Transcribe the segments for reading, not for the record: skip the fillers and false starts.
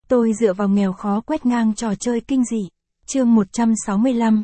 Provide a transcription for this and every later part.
Tôi dựa vào nghèo khó quét ngang trò chơi kinh dị. Chương 165,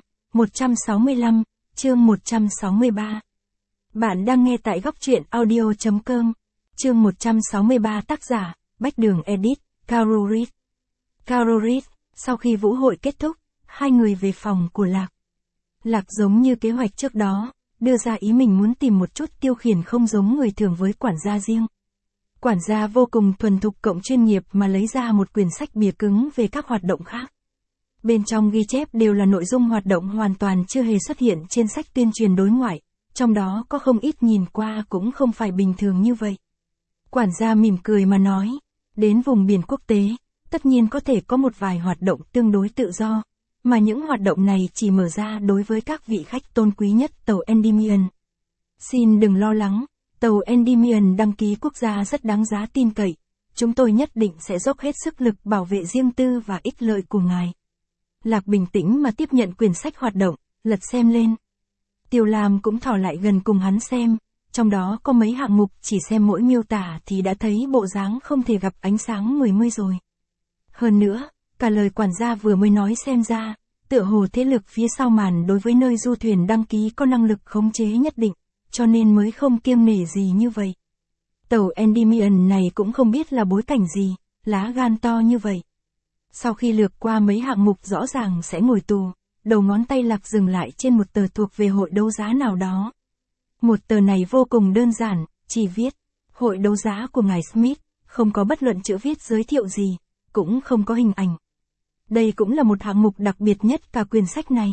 chương 163. Bạn đang nghe tại góc truyện audio.com. Chương 163 tác giả, Bách Đường Edit, Carol Reed. Carol Reed, sau khi vũ hội kết thúc, hai người về phòng của Lạc. Lạc giống như kế hoạch trước đó, đưa ra ý mình muốn tìm một chút tiêu khiển không giống người thường với quản gia riêng. Quản gia vô cùng thuần thục cộng chuyên nghiệp mà lấy ra một quyển sách bìa cứng về các hoạt động khác. Bên trong ghi chép đều là nội dung hoạt động hoàn toàn chưa hề xuất hiện trên sách tuyên truyền đối ngoại, trong đó có không ít nhìn qua cũng không phải bình thường như vậy. Quản gia mỉm cười mà nói, đến vùng biển quốc tế, tất nhiên có thể có một vài hoạt động tương đối tự do, mà những hoạt động này chỉ mở ra đối với các vị khách tôn quý nhất tàu Endymion. Xin đừng lo lắng, tàu Endymion đăng ký quốc gia rất đáng giá tin cậy, chúng tôi nhất định sẽ dốc hết sức lực bảo vệ riêng tư và ích lợi của ngài. Lạc bình tĩnh mà tiếp nhận quyển sách hoạt động, lật xem lên. Tiêu Lam cũng thò lại gần cùng hắn xem, trong đó có mấy hạng mục chỉ xem mỗi miêu tả thì đã thấy bộ dáng không thể gặp ánh sáng mười mươi rồi. Hơn nữa, cả lời quản gia vừa mới nói xem ra, tựa hồ thế lực phía sau màn đối với nơi du thuyền đăng ký có năng lực khống chế nhất định, cho nên mới không kiêng nể gì như vậy. Tàu Endymion này cũng không biết là bối cảnh gì, lá gan to như vậy. Sau khi lược qua mấy hạng mục rõ ràng sẽ ngồi tù, đầu ngón tay Lạc dừng lại trên một tờ thuộc về hội đấu giá nào đó. Một tờ này vô cùng đơn giản, chỉ viết, hội đấu giá của ngài Smith, không có bất luận chữ viết giới thiệu gì, cũng không có hình ảnh. Đây cũng là một hạng mục đặc biệt nhất cả quyển sách này.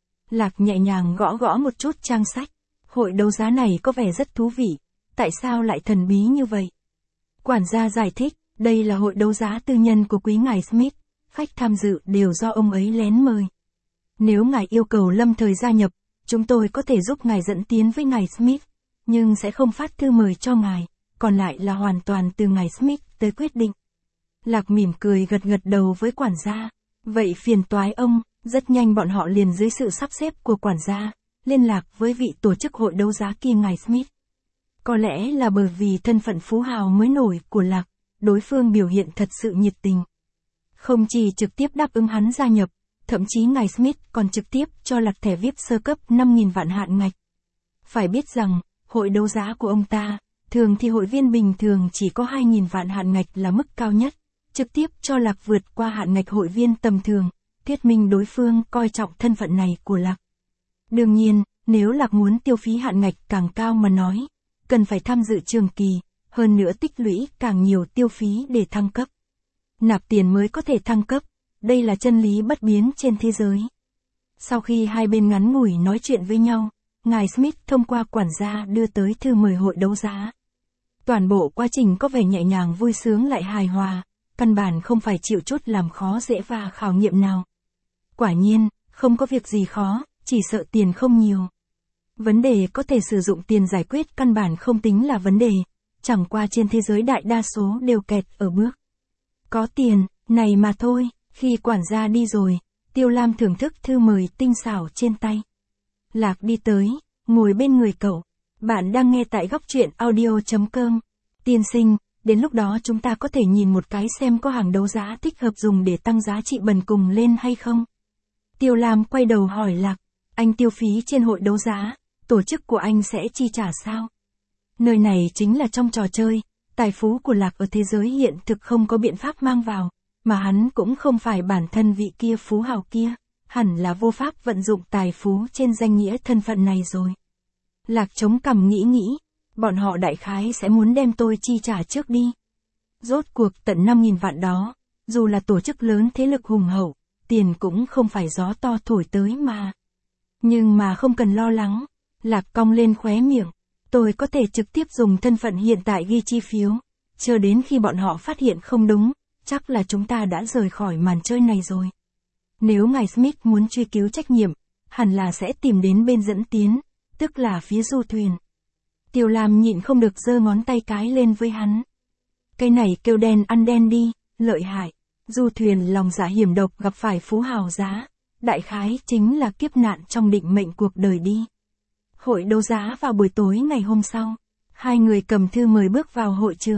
Lạc nhẹ nhàng gõ gõ một chút trang sách. Hội đấu giá này có vẻ rất thú vị, tại sao lại thần bí như vậy? Quản gia giải thích, đây là hội đấu giá tư nhân của quý ngài Smith, khách tham dự đều do ông ấy lén mời. Nếu ngài yêu cầu lâm thời gia nhập, chúng tôi có thể giúp ngài dẫn tiến với ngài Smith, nhưng sẽ không phát thư mời cho ngài, còn lại là hoàn toàn từ ngài Smith tới quyết định. Lạc mỉm cười gật gật đầu với quản gia, vậy phiền toái ông. Rất nhanh bọn họ liền dưới sự sắp xếp của quản gia, liên lạc với vị tổ chức hội đấu giá kia ngài Smith. Có lẽ là bởi vì thân phận phú hào mới nổi của Lạc, đối phương biểu hiện thật sự nhiệt tình. Không chỉ trực tiếp đáp ứng hắn gia nhập, thậm chí ngài Smith còn trực tiếp cho Lạc thẻ VIP sơ cấp 5.000 vạn hạn ngạch. Phải biết rằng, hội đấu giá của ông ta, thường thì hội viên bình thường chỉ có 2.000 vạn hạn ngạch là mức cao nhất, trực tiếp cho Lạc vượt qua hạn ngạch hội viên tầm thường, thuyết minh đối phương coi trọng thân phận này của Lạc. Đương nhiên, nếu Lạc muốn tiêu phí hạn ngạch càng cao mà nói, cần phải tham dự trường kỳ, hơn nữa tích lũy càng nhiều tiêu phí để thăng cấp. Nạp tiền mới có thể thăng cấp, đây là chân lý bất biến trên thế giới. Sau khi hai bên ngắn ngủi nói chuyện với nhau, ngài Smith thông qua quản gia đưa tới thư mời hội đấu giá. Toàn bộ quá trình có vẻ nhẹ nhàng vui sướng lại hài hòa, căn bản không phải chịu chút làm khó dễ và khảo nghiệm nào. Quả nhiên, không có việc gì khó, chỉ sợ tiền không nhiều. Vấn đề có thể sử dụng tiền giải quyết căn bản không tính là vấn đề, chẳng qua trên thế giới đại đa số đều kẹt ở bước có tiền, này mà thôi. Khi quản gia đi rồi, Tiêu Lam thưởng thức thư mời tinh xảo trên tay. Lạc đi tới, ngồi bên người cậu. Bạn đang nghe tại góc truyện audio.com. Tiên sinh, đến lúc đó chúng ta có thể nhìn một cái xem có hàng đấu giá thích hợp dùng để tăng giá trị bần cùng lên hay không? Tiêu Lam quay đầu hỏi Lạc, anh tiêu phí trên hội đấu giá, tổ chức của anh sẽ chi trả sao? Nơi này chính là trong trò chơi, tài phú của Lạc ở thế giới hiện thực không có biện pháp mang vào, mà hắn cũng không phải bản thân vị kia phú hào kia, hẳn là vô pháp vận dụng tài phú trên danh nghĩa thân phận này rồi. Lạc chống cằm nghĩ, bọn họ đại khái sẽ muốn đem tôi chi trả trước đi. Rốt cuộc tận 5.000 vạn đó, dù là tổ chức lớn thế lực hùng hậu, tiền cũng không phải gió to thổi tới mà. Nhưng mà không cần lo lắng, Lạc cong lên khóe miệng, tôi có thể trực tiếp dùng thân phận hiện tại ghi chi phiếu, chờ đến khi bọn họ phát hiện không đúng, chắc là chúng ta đã rời khỏi màn chơi này rồi. Nếu ngài Smith muốn truy cứu trách nhiệm, hẳn là sẽ tìm đến bên dẫn tiến, tức là phía du thuyền. Tiêu Lam nhịn không được giơ ngón tay cái lên với hắn. Cái này kêu đen ăn đen đi, lợi hại. Du thuyền lòng dạ hiểm độc gặp phải phú hào giá, đại khái chính là kiếp nạn trong định mệnh cuộc đời đi. Hội đấu giá vào buổi tối ngày hôm sau, hai người cầm thư mời bước vào hội trường.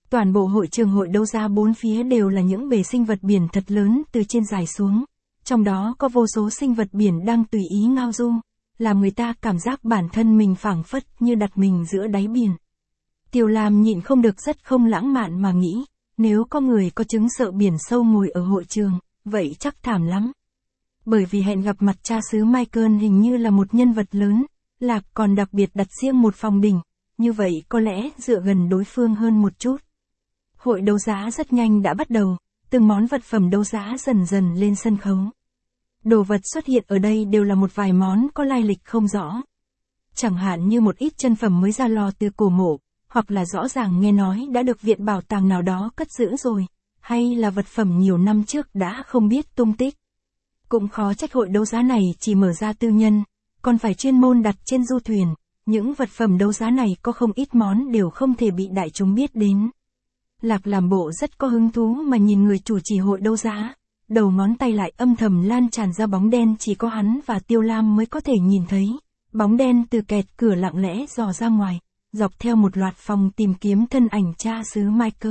Toàn bộ hội trường hội đấu giá bốn phía đều là những bể sinh vật biển thật lớn từ trên dài xuống. Trong đó có vô số sinh vật biển đang tùy ý ngao du, làm người ta cảm giác bản thân mình phảng phất như đặt mình giữa đáy biển. Tiêu Lam nhịn không được rất không lãng mạn mà nghĩ, nếu có người có chứng sợ biển sâu ngồi ở hội trường, vậy chắc thảm lắm. Bởi vì hẹn gặp mặt cha xứ Michael hình như là một nhân vật lớn, Lạc còn đặc biệt đặt riêng một phòng đỉnh, như vậy có lẽ dựa gần đối phương hơn một chút. Hội đấu giá rất nhanh đã bắt đầu, từng món vật phẩm đấu giá dần dần lên sân khấu. Đồ vật xuất hiện ở đây đều là một vài món có lai lịch không rõ. Chẳng hạn như một ít chân phẩm mới ra lò từ cổ mộ, hoặc là rõ ràng nghe nói đã được viện bảo tàng nào đó cất giữ rồi, hay là vật phẩm nhiều năm trước đã không biết tung tích. Cũng khó trách hội đấu giá này chỉ mở ra tư nhân, còn phải chuyên môn đặt trên du thuyền, những vật phẩm đấu giá này có không ít món đều không thể bị đại chúng biết đến. Lạc làm bộ rất có hứng thú mà nhìn người chủ trì hội đấu giá, đầu ngón tay lại âm thầm lan tràn ra bóng đen chỉ có hắn và Tiêu Lam mới có thể nhìn thấy. Bóng đen từ kẹt cửa lặng lẽ dò ra ngoài, dọc theo một loạt phòng tìm kiếm thân ảnh cha xứ Michael.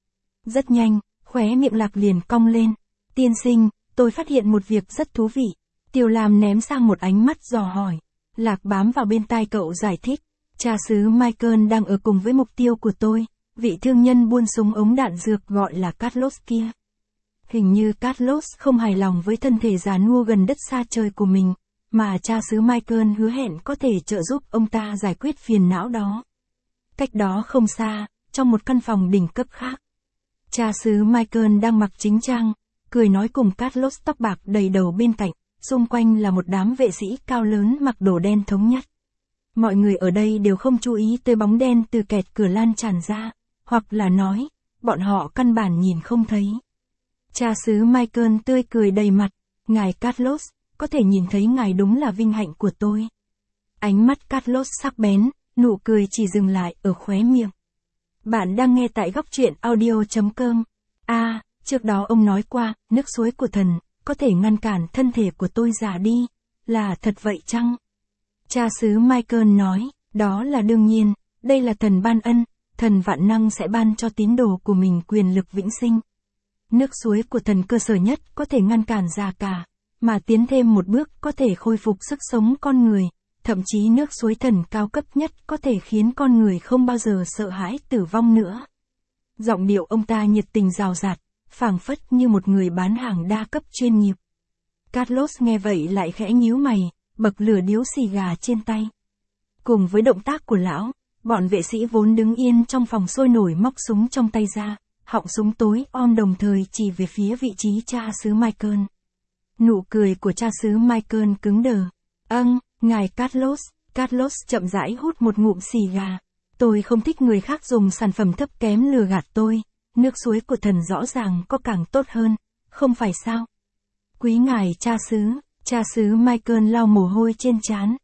Rất nhanh, khóe miệng Lạc liền cong lên. Tiên sinh, tôi phát hiện một việc rất thú vị. Tiêu Lam ném sang một ánh mắt dò hỏi. Lạc bám vào bên tai cậu giải thích. Cha xứ Michael đang ở cùng với mục tiêu của tôi, vị thương nhân buôn súng ống đạn dược gọi là Carlos kia. Hình như Carlos không hài lòng với thân thể già nua gần đất xa trời của mình, mà cha xứ Michael hứa hẹn có thể trợ giúp ông ta giải quyết phiền não đó. Cách đó không xa, trong một căn phòng đỉnh cấp khác, cha xứ Michael đang mặc chính trang, cười nói cùng Carlos tóc bạc đầy đầu bên cạnh, xung quanh là một đám vệ sĩ cao lớn mặc đồ đen thống nhất. Mọi người ở đây đều không chú ý tới bóng đen từ kẹt cửa lan tràn ra, hoặc là nói, bọn họ căn bản nhìn không thấy. Cha xứ Michael tươi cười đầy mặt, ngài Carlos, có thể nhìn thấy ngài đúng là vinh hạnh của tôi. Ánh mắt Carlos sắc bén, nụ cười chỉ dừng lại ở khóe miệng. Bạn đang nghe tại góc truyện audio.com. Trước đó ông nói qua, nước suối của thần, có thể ngăn cản thân thể của tôi già đi, là thật vậy chăng? Cha xứ Michael nói, đó là đương nhiên, đây là thần ban ân, thần vạn năng sẽ ban cho tín đồ của mình quyền lực vĩnh sinh. Nước suối của thần cơ sở nhất có thể ngăn cản già cả, mà tiến thêm một bước có thể khôi phục sức sống con người, thậm chí nước suối thần cao cấp nhất có thể khiến con người không bao giờ sợ hãi tử vong nữa. Giọng điệu ông ta nhiệt tình rào rạt, phảng phất như một người bán hàng đa cấp chuyên nghiệp. Carlos nghe vậy lại khẽ nhíu mày, bật lửa điếu xì gà trên tay. Cùng với động tác của lão, bọn vệ sĩ vốn đứng yên trong phòng sôi nổi móc súng trong tay ra, họng súng tối om đồng thời chỉ về phía vị trí cha xứ Michael. Nụ cười của cha xứ Michael cứng đờ. Ngài Carlos. Carlos chậm rãi hút một ngụm xì gà. Tôi không thích người khác dùng sản phẩm thấp kém lừa gạt tôi. Nước suối của thần rõ ràng có càng tốt hơn, không phải sao? Quý ngài cha xứ Michael lau mồ hôi trên trán.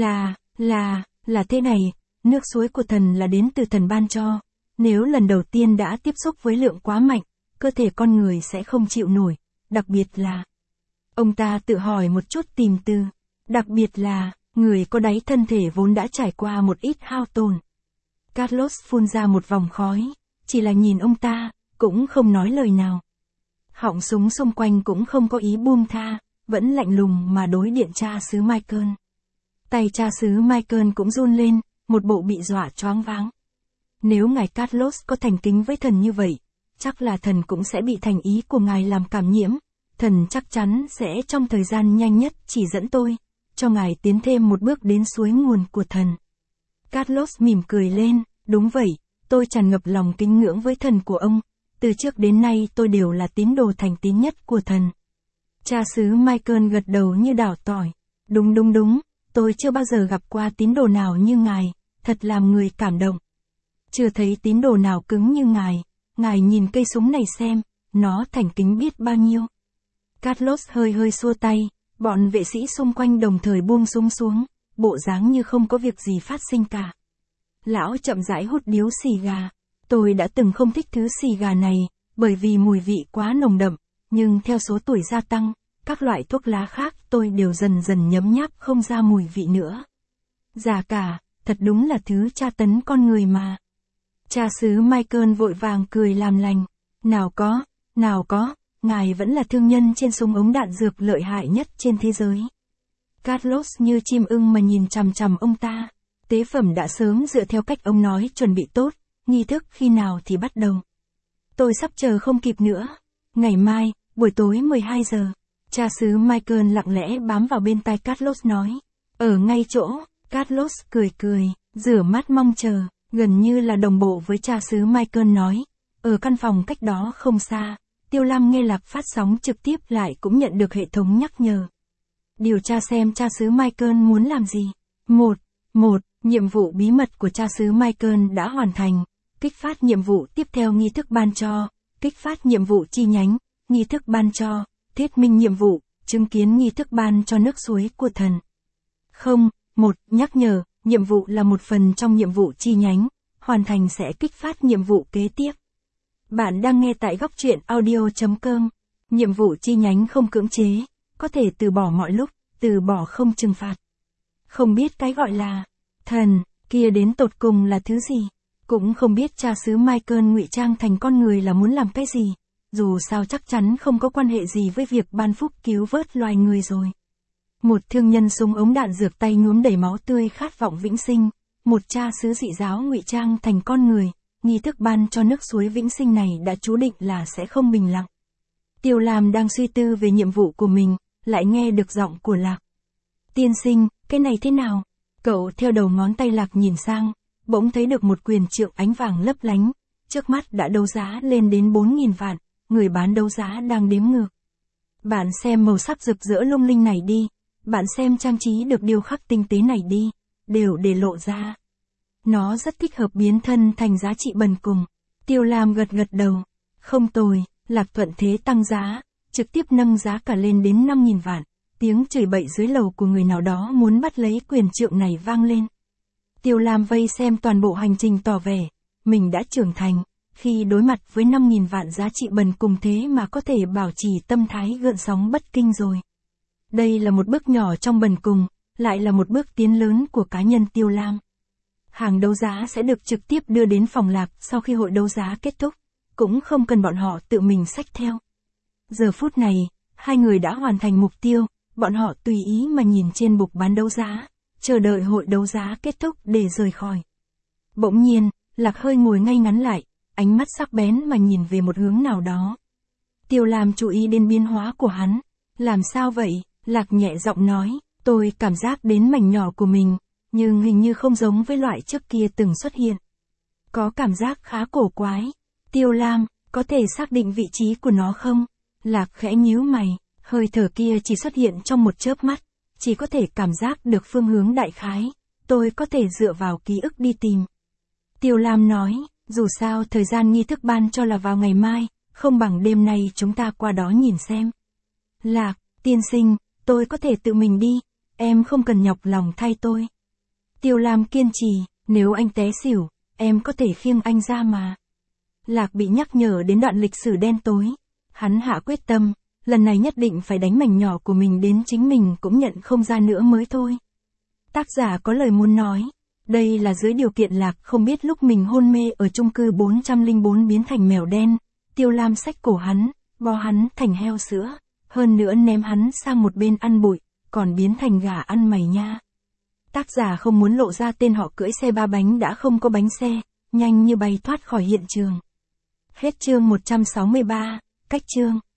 Là thế này, nước suối của thần là đến từ thần ban cho. Nếu lần đầu tiên đã tiếp xúc với lượng quá mạnh, cơ thể con người sẽ không chịu nổi, đặc biệt là... Ông ta tự hỏi một chút tìm từ. Đặc biệt là, người có đáy thân thể vốn đã trải qua một ít hao tổn. Carlos phun ra một vòng khói, chỉ là nhìn ông ta, cũng không nói lời nào. Họng súng xung quanh cũng không có ý buông tha, vẫn lạnh lùng mà đối điện cha xứ Michael. Tay cha xứ Michael cũng run lên, một bộ bị dọa choáng váng. Nếu ngài Carlos có thành kính với thần như vậy, chắc là thần cũng sẽ bị thành ý của ngài làm cảm nhiễm. Thần chắc chắn sẽ trong thời gian nhanh nhất chỉ dẫn tôi, cho ngài tiến thêm một bước đến suối nguồn của thần. Carlos mỉm cười lên, đúng vậy, tôi tràn ngập lòng kính ngưỡng với thần của ông, từ trước đến nay tôi đều là tín đồ thành tín nhất của thần. Cha xứ Michael gật đầu như đảo tỏi, đúng, tôi chưa bao giờ gặp qua tín đồ nào như ngài, thật làm người cảm động. Chưa thấy tín đồ nào cứng như ngài nhìn cây súng này xem, nó thành kính biết bao nhiêu. Carlos hơi xua tay, bọn vệ sĩ xung quanh đồng thời buông súng xuống, bộ dáng như không có việc gì phát sinh cả. Lão chậm rãi hút điếu xì gà. Tôi đã từng không thích thứ xì gà này, bởi vì mùi vị quá nồng đậm, nhưng theo số tuổi gia tăng, các loại thuốc lá khác tôi đều dần dần nhấm nháp không ra mùi vị nữa. Già cả, thật đúng là thứ tra tấn con người mà. Cha xứ Michael vội vàng cười làm lành. Nào có, ngài vẫn là thương nhân trên súng ống đạn dược lợi hại nhất trên thế giới. Carlos như chim ưng mà nhìn chằm chằm ông ta. Tế phẩm đã sớm dựa theo cách ông nói chuẩn bị tốt, nghi thức khi nào thì bắt đầu. Tôi sắp chờ không kịp nữa. Ngày mai, buổi tối 12 giờ. Cha xứ Michael lặng lẽ bám vào bên tai Carlos nói. Ở ngay chỗ, Carlos cười, rửa mắt mong chờ, gần như là đồng bộ với cha xứ Michael nói. Ở căn phòng cách đó không xa, Tiêu Lam nghe Lạc phát sóng trực tiếp lại cũng nhận được hệ thống nhắc nhở. Điều tra xem cha xứ Michael muốn làm gì. Một, nhiệm vụ bí mật của cha xứ Michael đã hoàn thành. Kích phát nhiệm vụ tiếp theo nghi thức ban cho. Kích phát nhiệm vụ chi nhánh, nghi thức ban cho. Thuyết minh nhiệm vụ, chứng kiến nghi thức ban cho nước suối của thần. 1. Nhắc nhở, nhiệm vụ là một phần trong nhiệm vụ chi nhánh. Hoàn thành sẽ kích phát nhiệm vụ kế tiếp. Bạn đang nghe tại góc truyện audio.com. Nhiệm vụ chi nhánh không cưỡng chế, có thể từ bỏ mọi lúc, từ bỏ không trừng phạt. Không biết cái gọi là thần kia đến tột cùng là thứ gì, cũng không biết cha xứ Michael ngụy trang thành con người là muốn làm cái gì, dù sao chắc chắn không có quan hệ gì với việc ban phúc cứu vớt loài người rồi. Một thương nhân súng ống đạn dược tay nhuốm đầy máu tươi khát vọng vĩnh sinh, một cha xứ dị giáo ngụy trang thành con người, nghi thức ban cho nước suối vĩnh sinh này đã chú định là sẽ không bình lặng. Tiêu Lam đang suy tư về nhiệm vụ của mình, lại nghe được giọng của Lạc. Tiên sinh, cái này thế nào? Cậu theo đầu ngón tay Lạc nhìn sang, bỗng thấy được một quyền trượng ánh vàng lấp lánh, trước mắt đã đấu giá lên đến 4.000 vạn, người bán đấu giá đang đếm ngược. Bạn xem màu sắc rực rỡ lung linh này đi, bạn xem trang trí được điêu khắc tinh tế này đi, đều để lộ ra. Nó rất thích hợp biến thân thành giá trị bần cùng. Tiêu Lam gật đầu. Không tồi, Lạc thuận thế tăng giá, trực tiếp nâng giá cả lên đến 5.000 vạn. Tiếng chửi bậy dưới lầu của người nào đó muốn bắt lấy quyền trượng này vang lên. Tiêu Lam vây xem toàn bộ hành trình tỏ vẻ, mình đã trưởng thành, khi đối mặt với 5.000 vạn giá trị bần cùng thế mà có thể bảo trì tâm thái gợn sóng bất kinh rồi. Đây là một bước nhỏ trong bần cùng, lại là một bước tiến lớn của cá nhân Tiêu Lam. Hàng đấu giá sẽ được trực tiếp đưa đến phòng Lạc sau khi hội đấu giá kết thúc, cũng không cần bọn họ tự mình xách theo. Giờ phút này, hai người đã hoàn thành mục tiêu, bọn họ tùy ý mà nhìn trên bục bán đấu giá, chờ đợi hội đấu giá kết thúc để rời khỏi. Bỗng nhiên, Lạc hơi ngồi ngay ngắn lại, ánh mắt sắc bén mà nhìn về một hướng nào đó. Tiêu Lam chú ý đến biến hóa của hắn. Làm sao vậy? Lạc nhẹ giọng nói, tôi cảm giác đến mảnh nhỏ của mình, nhưng hình như không giống với loại trước kia từng xuất hiện. Có cảm giác khá cổ quái. Tiêu Lam, có thể xác định vị trí của nó không? Lạc khẽ nhíu mày, hơi thở kia chỉ xuất hiện trong một chớp mắt, chỉ có thể cảm giác được phương hướng đại khái, tôi có thể dựa vào ký ức đi tìm. Tiêu Lam nói, dù sao thời gian nghi thức ban cho là vào ngày mai, không bằng đêm nay chúng ta qua đó nhìn xem. Lạc, tiên sinh, tôi có thể tự mình đi, em không cần nhọc lòng thay tôi. Tiêu Lam kiên trì, nếu anh té xỉu, em có thể khiêng anh ra mà. Lạc bị nhắc nhở đến đoạn lịch sử đen tối. Hắn hạ quyết tâm, lần này nhất định phải đánh mảnh nhỏ của mình đến chính mình cũng nhận không ra nữa mới thôi. Tác giả có lời muốn nói. Đây là dưới điều kiện Lạc không biết lúc mình hôn mê ở chung cư 404 biến thành mèo đen. Tiêu Lam xách cổ hắn, bó hắn thành heo sữa, hơn nữa ném hắn sang một bên ăn bụi, còn biến thành gà ăn mày nha. Tác giả không muốn lộ ra tên họ cưỡi xe ba bánh đã không có bánh xe, nhanh như bay thoát khỏi hiện trường. Hết chương 163, cách chương.